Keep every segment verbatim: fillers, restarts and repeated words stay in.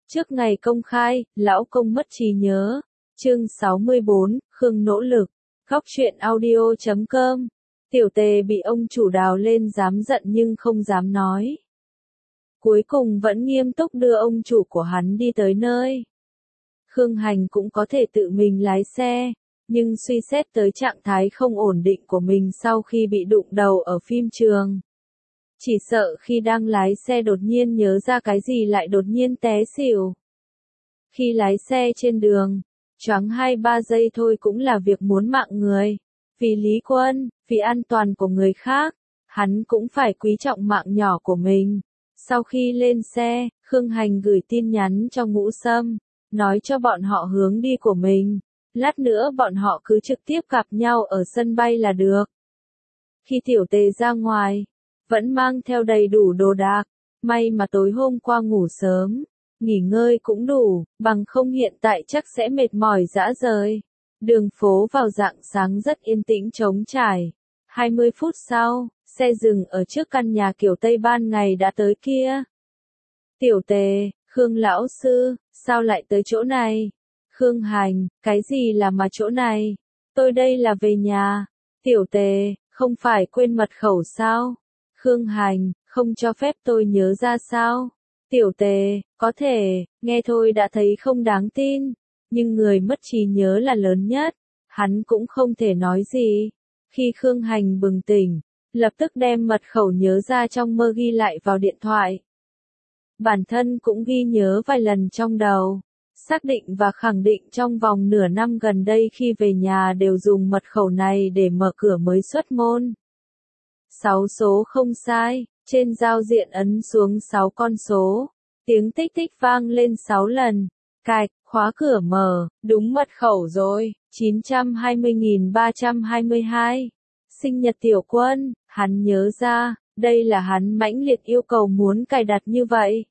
Trước ngày công khai, lão công mất trí nhớ. Chương sáu mươi bốn, Khương nỗ lực. Góc truyện audio chấm com. Tiểu Tề bị ông chủ đào lên dám giận nhưng không dám nói. Cuối cùng vẫn nghiêm túc đưa ông chủ của hắn đi tới nơi. Khương Hành cũng có thể tự mình lái xe, nhưng suy xét tới trạng thái không ổn định của mình sau khi bị đụng đầu ở phim trường. Chỉ sợ khi đang lái xe đột nhiên nhớ ra cái gì lại đột nhiên té xỉu. Khi lái xe trên đường, choáng hai ba giây thôi cũng là việc muốn mạng người. Vì Lý Quân, vì an toàn của người khác, hắn cũng phải quý trọng mạng nhỏ của mình. Sau khi lên xe, Khương Hành gửi tin nhắn cho Ngũ Sâm, nói cho bọn họ hướng đi của mình. Lát nữa bọn họ cứ trực tiếp gặp nhau ở sân bay là được. Khi Tiểu Tề ra ngoài, vẫn mang theo đầy đủ đồ đạc, may mà tối hôm qua ngủ sớm, nghỉ ngơi cũng đủ, bằng không hiện tại chắc sẽ mệt mỏi rã rời. Đường phố vào rạng sáng rất yên tĩnh trống trải. hai mươi phút sau, xe dừng ở trước căn nhà kiểu Tây ban ngày đã tới kia. Tiểu Tề, Khương lão sư, sao lại tới chỗ này? Khương Hành, cái gì là mà chỗ này? Tôi đây là về nhà. Tiểu Tề, không phải quên mật khẩu sao? Khương Hành, không cho phép tôi nhớ ra sao? Tiểu Tề, có thể, nghe thôi đã thấy không đáng tin, nhưng người mất trí nhớ là lớn nhất, hắn cũng không thể nói gì. Khi Khương Hành bừng tỉnh, lập tức đem mật khẩu nhớ ra trong mơ ghi lại vào điện thoại. Bản thân cũng ghi nhớ vài lần trong đầu, xác định và khẳng định trong vòng nửa năm gần đây khi về nhà đều dùng mật khẩu này để mở cửa mới xuất môn. Sáu số không sai, trên giao diện ấn xuống sáu con số, tiếng tích tích vang lên sáu lần, cạch, khóa cửa mở, đúng mật khẩu rồi, chín trăm hai mươi nghìn ba trăm hai mươi hai. Sinh nhật Tiểu Quân, hắn nhớ ra, đây là hắn mãnh liệt yêu cầu muốn cài đặt như vậy.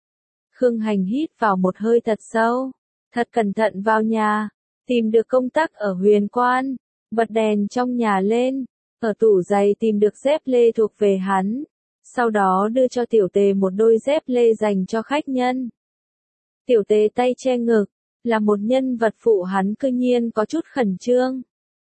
Khương Hành hít vào một hơi thật sâu, thật cẩn thận vào nhà, tìm được công tắc ở Huyền Quan, bật đèn trong nhà lên, ở tủ giày tìm được dép lê thuộc về hắn, sau đó đưa cho Tiểu Tề một đôi dép lê dành cho khách nhân. Tiểu Tề tay che ngực, là một nhân vật phụ hắn cư nhiên có chút khẩn trương.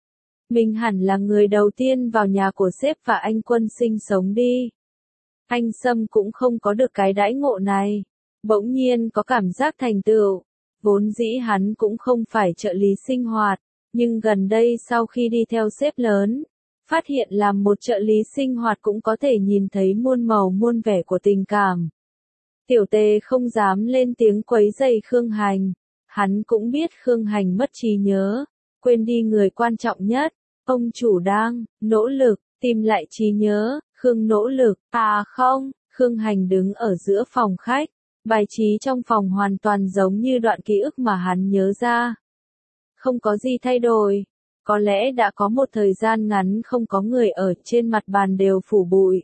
Mình hẳn là người đầu tiên vào nhà của sếp và anh Quân sinh sống đi. Anh Sâm cũng không có được cái đãi ngộ này, bỗng nhiên có cảm giác thành tựu. Vốn dĩ hắn cũng không phải trợ lý sinh hoạt, nhưng gần đây sau khi đi theo sếp lớn, phát hiện làm một trợ lý sinh hoạt cũng có thể nhìn thấy muôn màu muôn vẻ của tình cảm. Tiểu Tề không dám lên tiếng quấy rầy Khương Hành, hắn cũng biết Khương Hành mất trí nhớ, quên đi người quan trọng nhất, ông chủ đang nỗ lực tìm lại trí nhớ. Khương nỗ lực, à không, Khương Hành đứng ở giữa phòng khách, bài trí trong phòng hoàn toàn giống như đoạn ký ức mà hắn nhớ ra. Không có gì thay đổi. Có lẽ đã có một thời gian ngắn không có người ở, trên mặt bàn đều phủ bụi.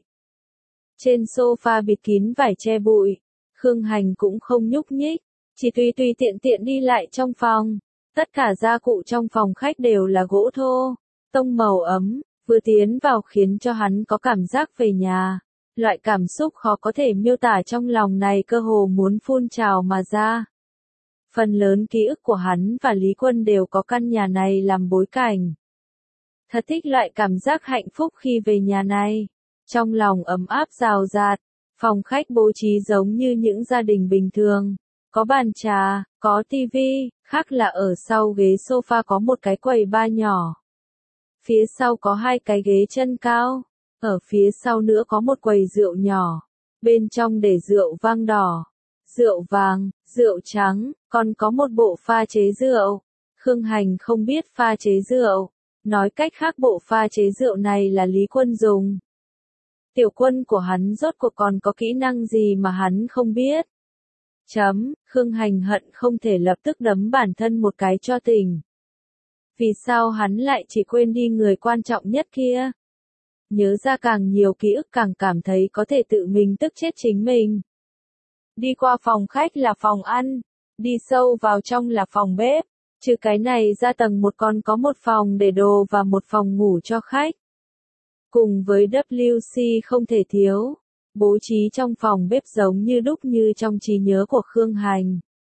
Trên sofa bịt kín vải che bụi, Khương Hành cũng không nhúc nhích, chỉ tùy tùy tiện tiện đi lại trong phòng. Tất cả gia cụ trong phòng khách đều là gỗ thô, tông màu ấm, vừa tiến vào khiến cho hắn có cảm giác về nhà. Loại cảm xúc khó có thể miêu tả trong lòng này cơ hồ muốn phun trào mà ra. Phần lớn ký ức của hắn và Lý Quân đều có căn nhà này làm bối cảnh. Thật thích loại cảm giác hạnh phúc khi về nhà này. Trong lòng ấm áp rào rạt, phòng khách bố trí giống như những gia đình bình thường. Có bàn trà, có tivi, khác là ở sau ghế sofa có một cái quầy bar nhỏ. Phía sau có hai cái ghế chân cao, ở phía sau nữa có một quầy rượu nhỏ, bên trong để rượu vang đỏ, rượu vàng, rượu trắng, còn có một bộ pha chế rượu. Khương Hành không biết pha chế rượu, nói cách khác bộ pha chế rượu này là Lý Quân dùng. Tiểu Quân của hắn rốt cuộc còn có kỹ năng gì mà hắn không biết. Chấm, Khương Hành hận không thể lập tức đấm bản thân một cái cho tỉnh. Vì sao hắn lại chỉ quên đi người quan trọng nhất kia? Nhớ ra càng nhiều ký ức càng cảm thấy có thể tự mình tức chết chính mình. Đi qua phòng khách là phòng ăn, đi sâu vào trong là phòng bếp, trừ cái này ra tầng một còn có một phòng để đồ và một phòng ngủ cho khách. Cùng với vê xê không thể thiếu, bố trí trong phòng bếp giống như đúc như trong trí nhớ của Khương Hành.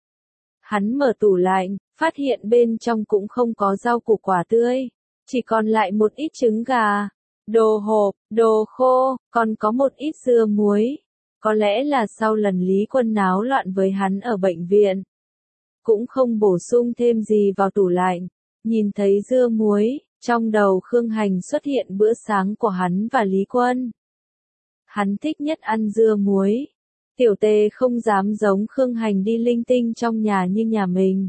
Hắn mở tủ lạnh, phát hiện bên trong cũng không có rau củ quả tươi, chỉ còn lại một ít trứng gà, đồ hộp, đồ khô, còn có một ít dưa muối. Có lẽ là sau lần Lý Quân náo loạn với hắn ở bệnh viện, cũng không bổ sung thêm gì vào tủ lạnh. Nhìn thấy dưa muối, trong đầu Khương Hành xuất hiện bữa sáng của hắn và Lý Quân. Hắn thích nhất ăn dưa muối. Tiểu Tề không dám giống Khương Hành đi linh tinh trong nhà như nhà mình.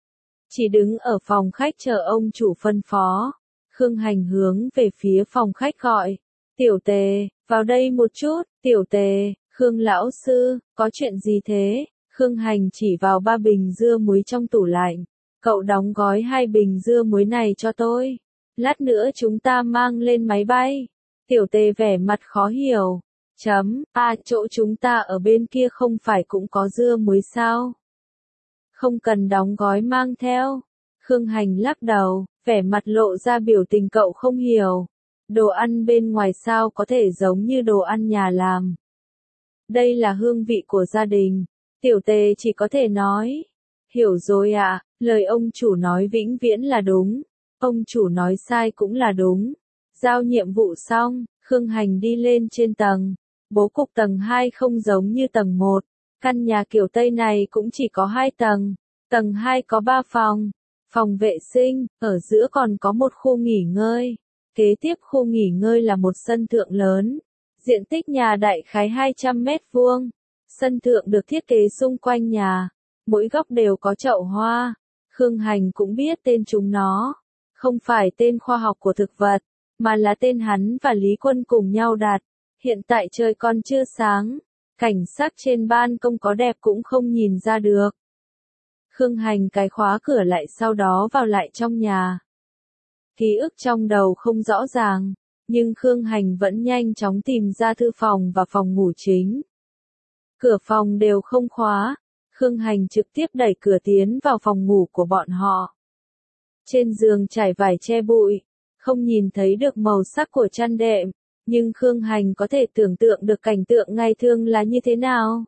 Chỉ đứng ở phòng khách chờ ông chủ phân phó. Khương Hành hướng về phía phòng khách gọi. Tiểu Tề, vào đây một chút. Tiểu Tề, Khương lão sư, có chuyện gì thế? Khương Hành chỉ vào ba bình dưa muối trong tủ lạnh. Cậu đóng gói hai bình dưa muối này cho tôi. Lát nữa chúng ta mang lên máy bay. Tiểu Tề vẻ mặt khó hiểu. Chấm, à chỗ chúng ta ở bên kia không phải cũng có dưa muối sao? Không cần đóng gói mang theo. Khương Hành lắc đầu, vẻ mặt lộ ra biểu tình cậu không hiểu. Đồ ăn bên ngoài sao có thể giống như đồ ăn nhà làm. Đây là hương vị của gia đình. Tiểu Tề chỉ có thể nói. Hiểu rồi ạ, à, lời ông chủ nói vĩnh viễn là đúng. Ông chủ nói sai cũng là đúng. Giao nhiệm vụ xong, Khương Hành đi lên trên tầng. Bố cục tầng hai không giống như tầng một. Căn nhà kiểu Tây này cũng chỉ có hai tầng. Tầng hai có ba phòng. Phòng vệ sinh, ở giữa còn có một khu nghỉ ngơi. Kế tiếp khu nghỉ ngơi là một sân thượng lớn. Diện tích nhà đại khái hai trăm mét vuông. Sân thượng được thiết kế xung quanh nhà. Mỗi góc đều có chậu hoa. Khương Hành cũng biết tên chúng nó. Không phải tên khoa học của thực vật, mà là tên hắn và Lý Quân cùng nhau đặt. Hiện tại trời còn chưa sáng. Cảnh sắc trên ban công có đẹp cũng không nhìn ra được. Khương Hành cái khóa cửa lại sau đó vào lại trong nhà. Ký ức trong đầu không rõ ràng, nhưng Khương Hành vẫn nhanh chóng tìm ra thư phòng và phòng ngủ chính. Cửa phòng đều không khóa. Khương Hành trực tiếp đẩy cửa tiến vào phòng ngủ của bọn họ. Trên giường trải vải che bụi, không nhìn thấy được màu sắc của chăn đệm, nhưng Khương Hành có thể tưởng tượng được cảnh tượng ngày thường là như thế nào.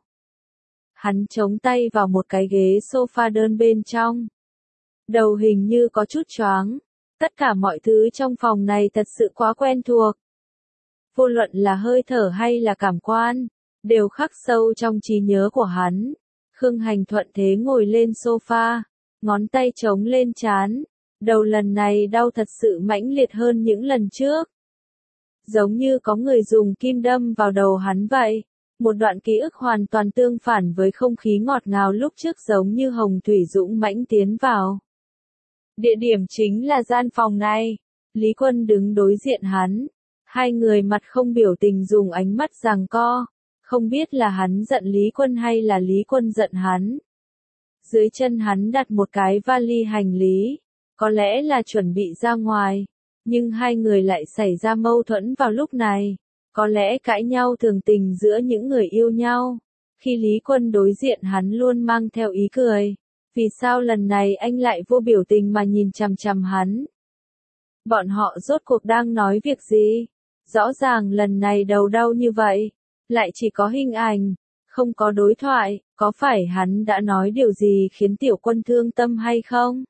Hắn chống tay vào một cái ghế sofa đơn bên trong. Đầu hình như có chút choáng. Tất cả mọi thứ trong phòng này thật sự quá quen thuộc. Vô luận là hơi thở hay là cảm quan, đều khắc sâu trong trí nhớ của hắn. Khương Hành thuận thế ngồi lên sofa, ngón tay chống lên trán. Đầu lần này đau thật sự mãnh liệt hơn những lần trước. Giống như có người dùng kim đâm vào đầu hắn vậy. Một đoạn ký ức hoàn toàn tương phản với không khí ngọt ngào lúc trước, giống như hồng thủy dũng mãnh tiến vào. Địa điểm chính là gian phòng này. Lý Quân đứng đối diện hắn. Hai người mặt không biểu tình dùng ánh mắt giằng co. Không biết là hắn giận Lý Quân hay là Lý Quân giận hắn. Dưới chân hắn đặt một cái vali hành lý. Có lẽ là chuẩn bị ra ngoài. Nhưng hai người lại xảy ra mâu thuẫn vào lúc này. Có lẽ cãi nhau thường tình giữa những người yêu nhau. Khi Lý Quân đối diện hắn luôn mang theo ý cười. Vì sao lần này anh lại vô biểu tình mà nhìn chằm chằm hắn? Bọn họ rốt cuộc đang nói việc gì? Rõ ràng lần này đầu đau như vậy. Lại chỉ có hình ảnh, không có đối thoại. Có phải hắn đã nói điều gì khiến Tiểu Quân thương tâm hay không?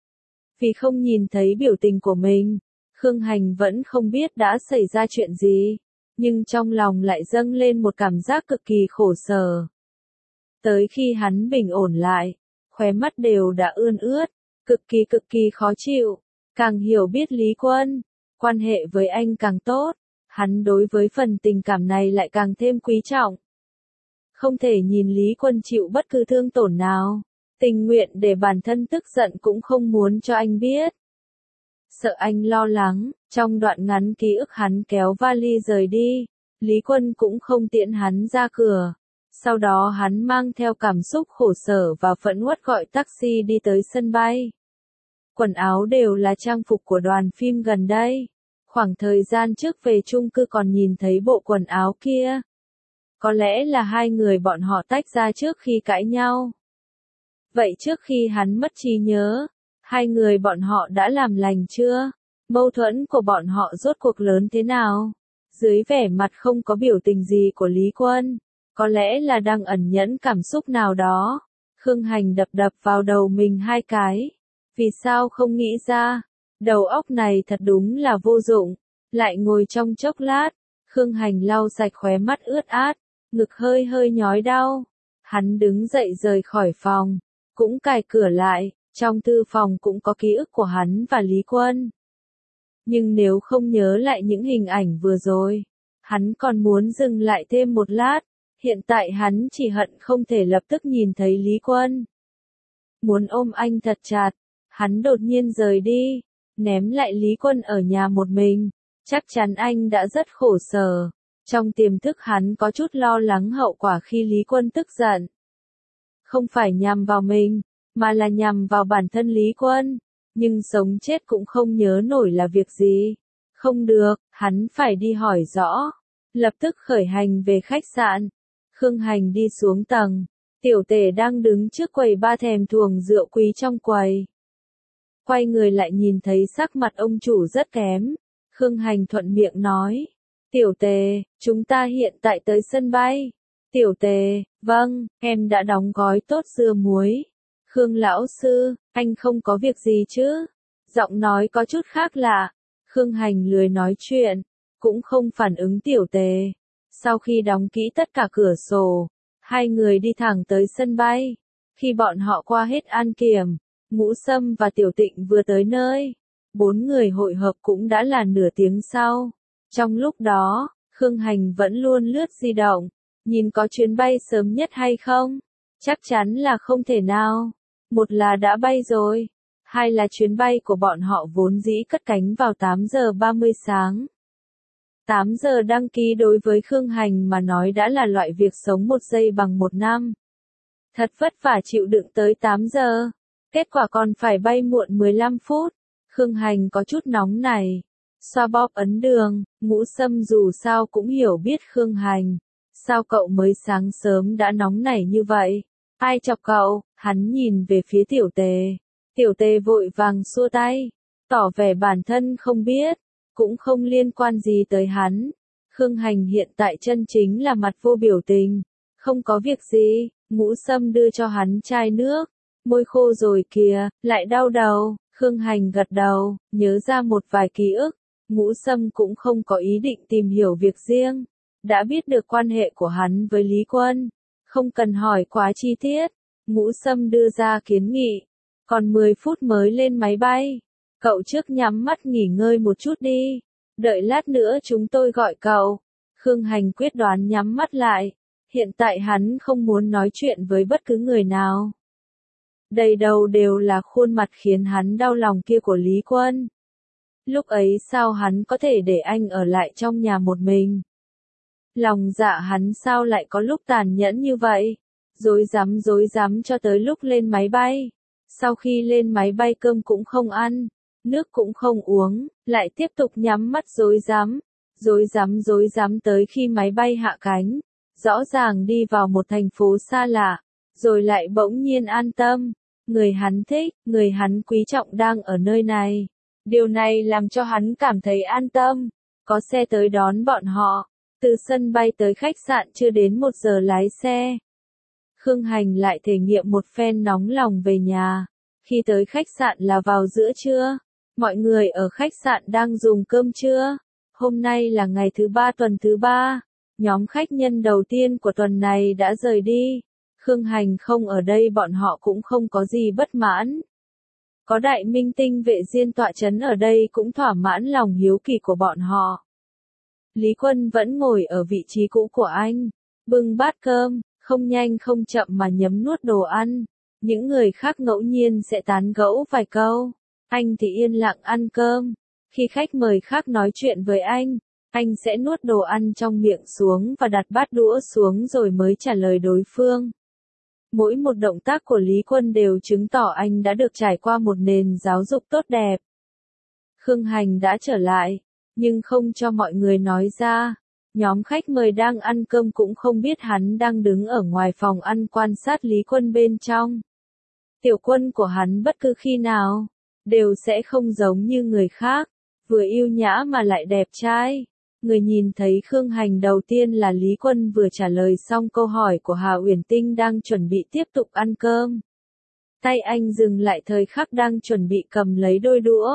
Vì không nhìn thấy biểu tình của mình, Khương Hành vẫn không biết đã xảy ra chuyện gì. Nhưng trong lòng lại dâng lên một cảm giác cực kỳ khổ sở. Tới khi hắn bình ổn lại, khóe mắt đều đã ươn ướt, cực kỳ cực kỳ khó chịu. Càng hiểu biết Lý Quân, quan hệ với anh càng tốt, hắn đối với phần tình cảm này lại càng thêm quý trọng. Không thể nhìn Lý Quân chịu bất cứ thương tổn nào, tình nguyện để bản thân tức giận cũng không muốn cho anh biết. Sợ anh lo lắng, trong đoạn ngắn ký ức hắn kéo vali rời đi, Lý Quân cũng không tiễn hắn ra cửa. Sau đó hắn mang theo cảm xúc khổ sở và phẫn uất gọi taxi đi tới sân bay. Quần áo đều là trang phục của đoàn phim gần đây. Khoảng thời gian trước về chung cư còn nhìn thấy bộ quần áo kia. Có lẽ là hai người bọn họ tách ra trước khi cãi nhau. Vậy trước khi hắn mất trí nhớ, hai người bọn họ đã làm lành chưa? Mâu thuẫn của bọn họ rốt cuộc lớn thế nào? Dưới vẻ mặt không có biểu tình gì của Lý Quân, có lẽ là đang ẩn nhẫn cảm xúc nào đó. Khương Hành đập đập vào đầu mình hai cái. Vì sao không nghĩ ra? Đầu óc này thật đúng là vô dụng. Lại ngồi trong chốc lát, Khương Hành lau sạch khóe mắt ướt át, ngực hơi hơi nhói đau. Hắn đứng dậy rời khỏi phòng, cũng cài cửa lại, trong thư phòng cũng có ký ức của hắn và Lý Quân. Nhưng nếu không nhớ lại những hình ảnh vừa rồi, hắn còn muốn dừng lại thêm một lát, hiện tại hắn chỉ hận không thể lập tức nhìn thấy Lý Quân. Muốn ôm anh thật chặt, hắn đột nhiên rời đi, ném lại Lý Quân ở nhà một mình, chắc chắn anh đã rất khổ sở. Trong tiềm thức hắn có chút lo lắng hậu quả khi Lý Quân tức giận. Không phải nhằm vào mình, mà là nhằm vào bản thân Lý Quân. Nhưng sống chết cũng không nhớ nổi là việc gì. Không được, hắn phải đi hỏi rõ. Lập tức khởi hành về khách sạn. Khương Hành đi xuống tầng. Tiểu Tề đang đứng trước quầy ba thèm thuồng rượu quý trong quầy. Quay người lại nhìn thấy sắc mặt ông chủ rất kém. Khương Hành thuận miệng nói. Tiểu Tề, chúng ta hiện tại tới sân bay. Tiểu Tề, vâng, em đã đóng gói tốt dưa muối. Khương lão sư, anh không có việc gì chứ? Giọng nói có chút khác lạ. Khương Hành lười nói chuyện, cũng không phản ứng Tiểu Tề. Sau khi đóng kỹ tất cả cửa sổ, hai người đi thẳng tới sân bay. Khi bọn họ qua hết an kiểm, Ngũ Sâm và Tiểu Tịnh vừa tới nơi. Bốn người hội hợp cũng đã là nửa tiếng sau. Trong lúc đó, Khương Hành vẫn luôn lướt di động, nhìn có chuyến bay sớm nhất hay không? Chắc chắn là không thể nào. Một là đã bay rồi, hai là chuyến bay của bọn họ vốn dĩ cất cánh vào tám giờ ba mươi sáng. tám giờ đăng ký đối với Khương Hành mà nói đã là loại việc sống một giây bằng một năm. Thật vất vả chịu đựng tới tám giờ, kết quả còn phải bay muộn mười lăm phút. Khương Hành có chút nóng này. Xoa bóp ấn đường, Ngũ Sâm dù sao cũng hiểu biết Khương Hành. Sao cậu mới sáng sớm đã nóng nảy như vậy? Ai chọc cậu? Hắn nhìn về phía Tiểu Tề. Tiểu Tề vội vàng xua tay, tỏ vẻ bản thân không biết, cũng không liên quan gì tới hắn. Khương Hành hiện tại chân chính là mặt vô biểu tình. Không có việc gì, Ngũ Sâm đưa cho hắn chai nước. Môi khô rồi kìa, lại đau đầu. Khương Hành gật đầu, nhớ ra một vài ký ức. Ngũ Sâm cũng không có ý định tìm hiểu việc riêng. Đã biết được quan hệ của hắn với Lý Quân. Không cần hỏi quá chi tiết. Ngũ Sâm đưa ra kiến nghị. Còn mười phút mới lên máy bay. Cậu trước nhắm mắt nghỉ ngơi một chút đi. Đợi lát nữa chúng tôi gọi cậu. Khương Hành quyết đoán nhắm mắt lại. Hiện tại hắn không muốn nói chuyện với bất cứ người nào. Đầy đầu đều là khuôn mặt khiến hắn đau lòng kia của Lý Quân. Lúc ấy sao hắn có thể để anh ở lại trong nhà một mình? Lòng dạ hắn sao lại có lúc tàn nhẫn như vậy? Dối rắm dối rắm cho tới lúc lên máy bay. Sau khi lên máy bay cơm cũng không ăn, nước cũng không uống, lại tiếp tục nhắm mắt dối rắm, dối rắm dối rắm tới khi máy bay hạ cánh. Rõ ràng đi vào một thành phố xa lạ, rồi lại bỗng nhiên an tâm. Người hắn thích, người hắn quý trọng đang ở nơi này. Điều này làm cho hắn cảm thấy an tâm. Có xe tới đón bọn họ. Từ sân bay tới khách sạn chưa đến một giờ lái xe. Khương Hành lại thể nghiệm một phen nóng lòng về nhà. Khi tới khách sạn là vào giữa trưa. Mọi người ở khách sạn đang dùng cơm trưa. Hôm nay là ngày thứ ba tuần thứ ba. Nhóm khách nhân đầu tiên của tuần này đã rời đi. Khương Hành không ở đây bọn họ cũng không có gì bất mãn. Có đại minh tinh vệ diên tọa chấn ở đây cũng thỏa mãn lòng hiếu kỳ của bọn họ. Lý Quân vẫn ngồi ở vị trí cũ của anh, bưng bát cơm, không nhanh không chậm mà nhấm nuốt đồ ăn. Những người khác ngẫu nhiên sẽ tán gẫu vài câu, anh thì yên lặng ăn cơm. Khi khách mời khác nói chuyện với anh, anh sẽ nuốt đồ ăn trong miệng xuống và đặt bát đũa xuống rồi mới trả lời đối phương. Mỗi một động tác của Lý Quân đều chứng tỏ anh đã được trải qua một nền giáo dục tốt đẹp. Khương Hành đã trở lại, nhưng không cho mọi người nói ra. Nhóm khách mời đang ăn cơm cũng không biết hắn đang đứng ở ngoài phòng ăn quan sát Lý Quân bên trong. Tiểu Quân của hắn bất cứ khi nào, đều sẽ không giống như người khác, vừa yêu nhã mà lại đẹp trai. Người nhìn thấy Khương Hành đầu tiên là Lý Quân vừa trả lời xong câu hỏi của Hà Uyển Tinh đang chuẩn bị tiếp tục ăn cơm. Tay anh dừng lại thời khắc đang chuẩn bị cầm lấy đôi đũa.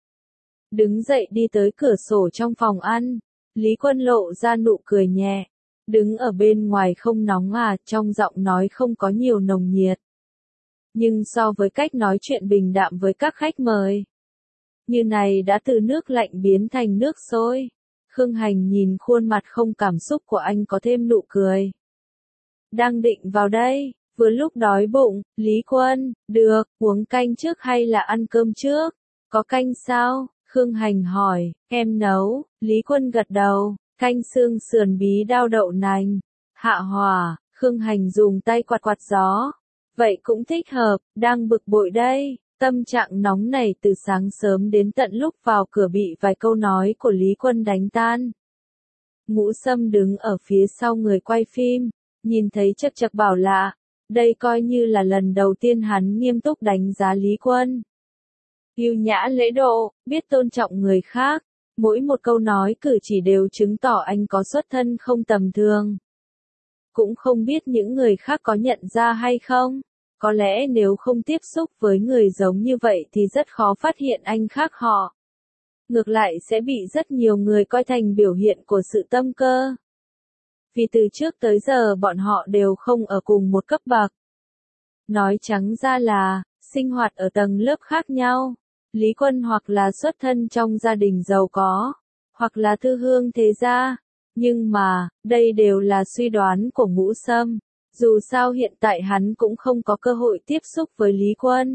Đứng dậy đi tới cửa sổ trong phòng ăn. Lý Quân lộ ra nụ cười nhẹ. Đứng ở bên ngoài không nóng à, trong giọng nói không có nhiều nồng nhiệt. Nhưng so với cách nói chuyện bình đạm với các khách mời, như này đã từ nước lạnh biến thành nước sôi. Khương Hành nhìn khuôn mặt không cảm xúc của anh có thêm nụ cười. Đang định vào đây, vừa lúc đói bụng, Lý Quân, được, uống canh trước hay là ăn cơm trước? Có canh sao? Khương Hành hỏi, em nấu, Lý Quân gật đầu, canh xương sườn bí đao đậu nành. Hạ hỏa, Khương Hành dùng tay quạt quạt gió. Vậy cũng thích hợp, đang bực bội đây. Tâm trạng nóng này từ sáng sớm đến tận lúc vào cửa bị vài câu nói của Lý Quân đánh tan. Ngũ Sâm đứng ở phía sau người quay phim, nhìn thấy chật chật bảo lạ, đây coi như là lần đầu tiên hắn nghiêm túc đánh giá Lý Quân. Yêu nhã lễ độ, biết tôn trọng người khác, mỗi một câu nói cử chỉ đều chứng tỏ anh có xuất thân không tầm thường. Cũng không biết những người khác có nhận ra hay không. Có lẽ nếu không tiếp xúc với người giống như vậy thì rất khó phát hiện anh khác họ. Ngược lại sẽ bị rất nhiều người coi thành biểu hiện của sự tâm cơ. Vì từ trước tới giờ bọn họ đều không ở cùng một cấp bậc. Nói trắng ra là, sinh hoạt ở tầng lớp khác nhau. Lý Quân hoặc là xuất thân trong gia đình giàu có, hoặc là thư hương thế gia. Nhưng mà, đây đều là suy đoán của Ngũ Sâm. Dù sao hiện tại hắn cũng không có cơ hội tiếp xúc với Lý Quân.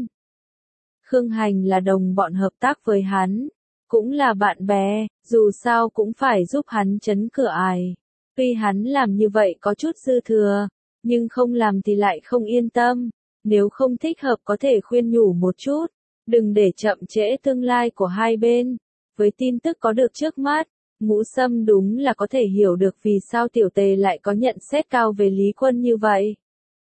Khương Hành là đồng bọn hợp tác với hắn, cũng là bạn bè, dù sao cũng phải giúp hắn trấn cửa ải. Tuy hắn làm như vậy có chút dư thừa, nhưng không làm thì lại không yên tâm. Nếu không thích hợp có thể khuyên nhủ một chút, đừng để chậm trễ tương lai của hai bên. Với tin tức có được trước mắt, Ngũ Sâm đúng là có thể hiểu được vì sao Tiểu Tề lại có nhận xét cao về Lý Quân như vậy.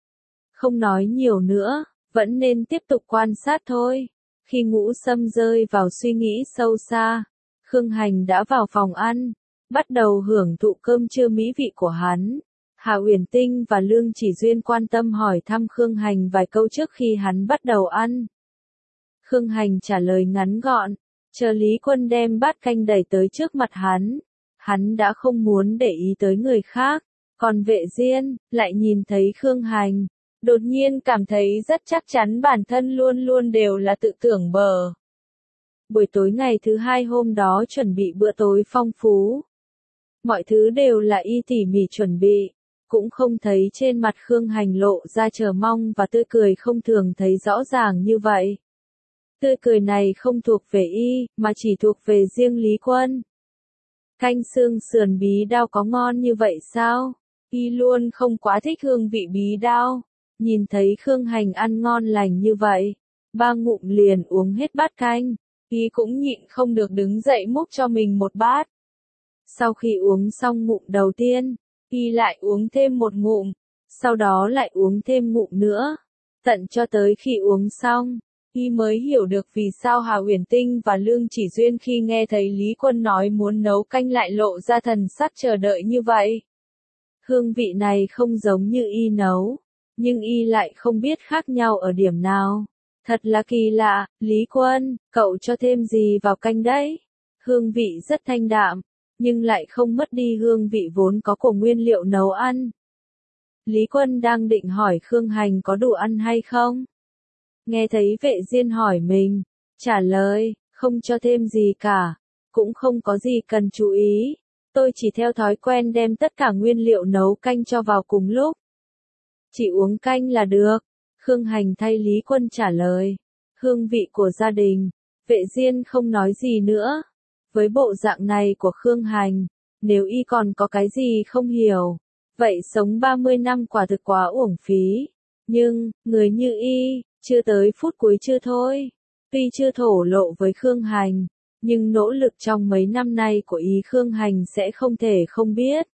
Không nói nhiều nữa, vẫn nên tiếp tục quan sát thôi. Khi Ngũ Sâm rơi vào suy nghĩ sâu xa, Khương Hành đã vào phòng ăn, bắt đầu hưởng thụ cơm trưa mỹ vị của hắn. Hà Uyển Tinh và Lương Chỉ Duyên quan tâm hỏi thăm Khương Hành vài câu trước khi hắn bắt đầu ăn. Khương Hành trả lời ngắn gọn. Chờ Lý Quân đem bát canh đẩy tới trước mặt hắn, hắn đã không muốn để ý tới người khác, còn Vệ Diên, lại nhìn thấy Khương Hành, đột nhiên cảm thấy rất chắc chắn bản thân luôn luôn đều là tự tưởng bờ. Buổi tối ngày thứ hai hôm đó chuẩn bị bữa tối phong phú. Mọi thứ đều là y tỉ mỉ chuẩn bị, cũng không thấy trên mặt Khương Hành lộ ra chờ mong và tươi cười không thường thấy rõ ràng như vậy. Tươi cười này không thuộc về y, mà chỉ thuộc về riêng Lý Quân. Canh xương sườn bí đao có ngon như vậy sao? Y luôn không quá thích hương vị bí đao. Nhìn thấy Khương Hành ăn ngon lành như vậy, ba ngụm liền uống hết bát canh. Y cũng nhịn không được đứng dậy múc cho mình một bát. Sau khi uống xong ngụm đầu tiên, Y lại uống thêm một ngụm, sau đó lại uống thêm ngụm nữa. Tận cho tới khi uống xong, Y mới hiểu được vì sao Hà Uyển Tinh và Lương Chỉ Duyên khi nghe thấy Lý Quân nói muốn nấu canh lại lộ ra thần sắc chờ đợi như vậy. Hương vị này không giống như Y nấu, nhưng Y lại không biết khác nhau ở điểm nào. Thật là kỳ lạ, Lý Quân, cậu cho thêm gì vào canh đấy? Hương vị rất thanh đạm, nhưng lại không mất đi hương vị vốn có của nguyên liệu nấu ăn. Lý Quân đang định hỏi Khương Hành có đủ ăn hay không? Nghe thấy Vệ Diên hỏi mình, trả lời, không cho thêm gì cả, cũng không có gì cần chú ý, tôi chỉ theo thói quen đem tất cả nguyên liệu nấu canh cho vào cùng lúc. Chỉ uống canh là được, Khương Hành thay Lý Quân trả lời. Hương vị của gia đình, Vệ Diên không nói gì nữa. Với bộ dạng này của Khương Hành, nếu Y còn có cái gì không hiểu, vậy sống ba mươi năm quả thực quá uổng phí. Nhưng, người như Y, chưa tới phút cuối chưa thôi. Tuy chưa thổ lộ với Khương Hành, nhưng nỗ lực trong mấy năm nay của Y Khương Hành sẽ không thể không biết.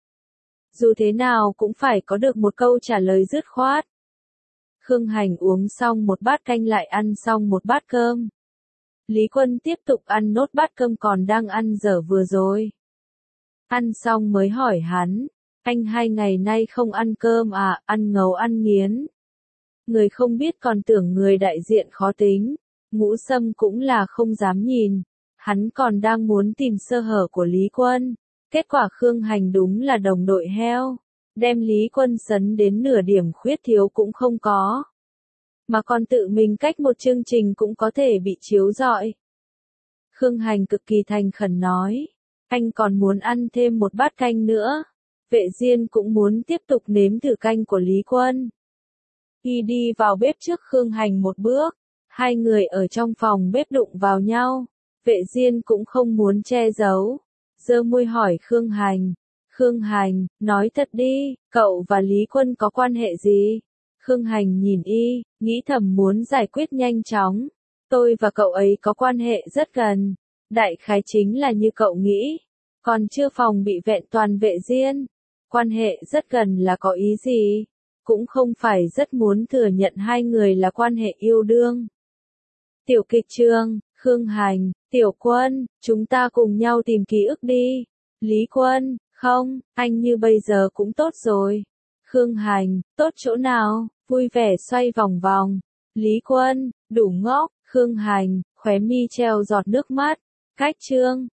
Dù thế nào cũng phải có được một câu trả lời dứt khoát. Khương Hành uống xong một bát canh lại ăn xong một bát cơm. Lý Quân tiếp tục ăn nốt bát cơm còn đang ăn dở vừa rồi. Ăn xong mới hỏi hắn, anh hai ngày nay không ăn cơm à, ăn ngấu ăn nghiến. Người không biết còn tưởng người đại diện khó tính, Ngũ Sâm cũng là không dám nhìn, hắn còn đang muốn tìm sơ hở của Lý Quân, kết quả Khương Hành đúng là đồng đội heo, đem Lý Quân sấn đến nửa điểm khuyết thiếu cũng không có. Mà còn tự mình cách một chương trình cũng có thể bị chiếu rọi. Khương Hành cực kỳ thành khẩn nói, anh còn muốn ăn thêm một bát canh nữa. Vệ Diên cũng muốn tiếp tục nếm thử canh của Lý Quân. Khi đi vào bếp trước Khương Hành một bước, hai người ở trong phòng bếp đụng vào nhau. Vệ Diên cũng không muốn che giấu, giơ môi hỏi Khương Hành. Khương Hành, nói thật đi, cậu và Lý Quân có quan hệ gì? Khương Hành nhìn y, nghĩ thầm muốn giải quyết nhanh chóng. Tôi và cậu ấy có quan hệ rất gần. Đại khái chính là như cậu nghĩ. Còn chưa phòng bị vẹn toàn Vệ Diên. Quan hệ rất gần là có ý gì? Cũng không phải rất muốn thừa nhận hai người là quan hệ yêu đương. Tiểu kịch trường, Khương Hành, Tiểu Quân, chúng ta cùng nhau tìm ký ức đi. Lý Quân, không, anh như bây giờ cũng tốt rồi. Khương Hành, tốt chỗ nào, vui vẻ xoay vòng vòng. Lý Quân, đủ ngốc. Khương Hành, khóe mi treo giọt nước mắt. Cách chương,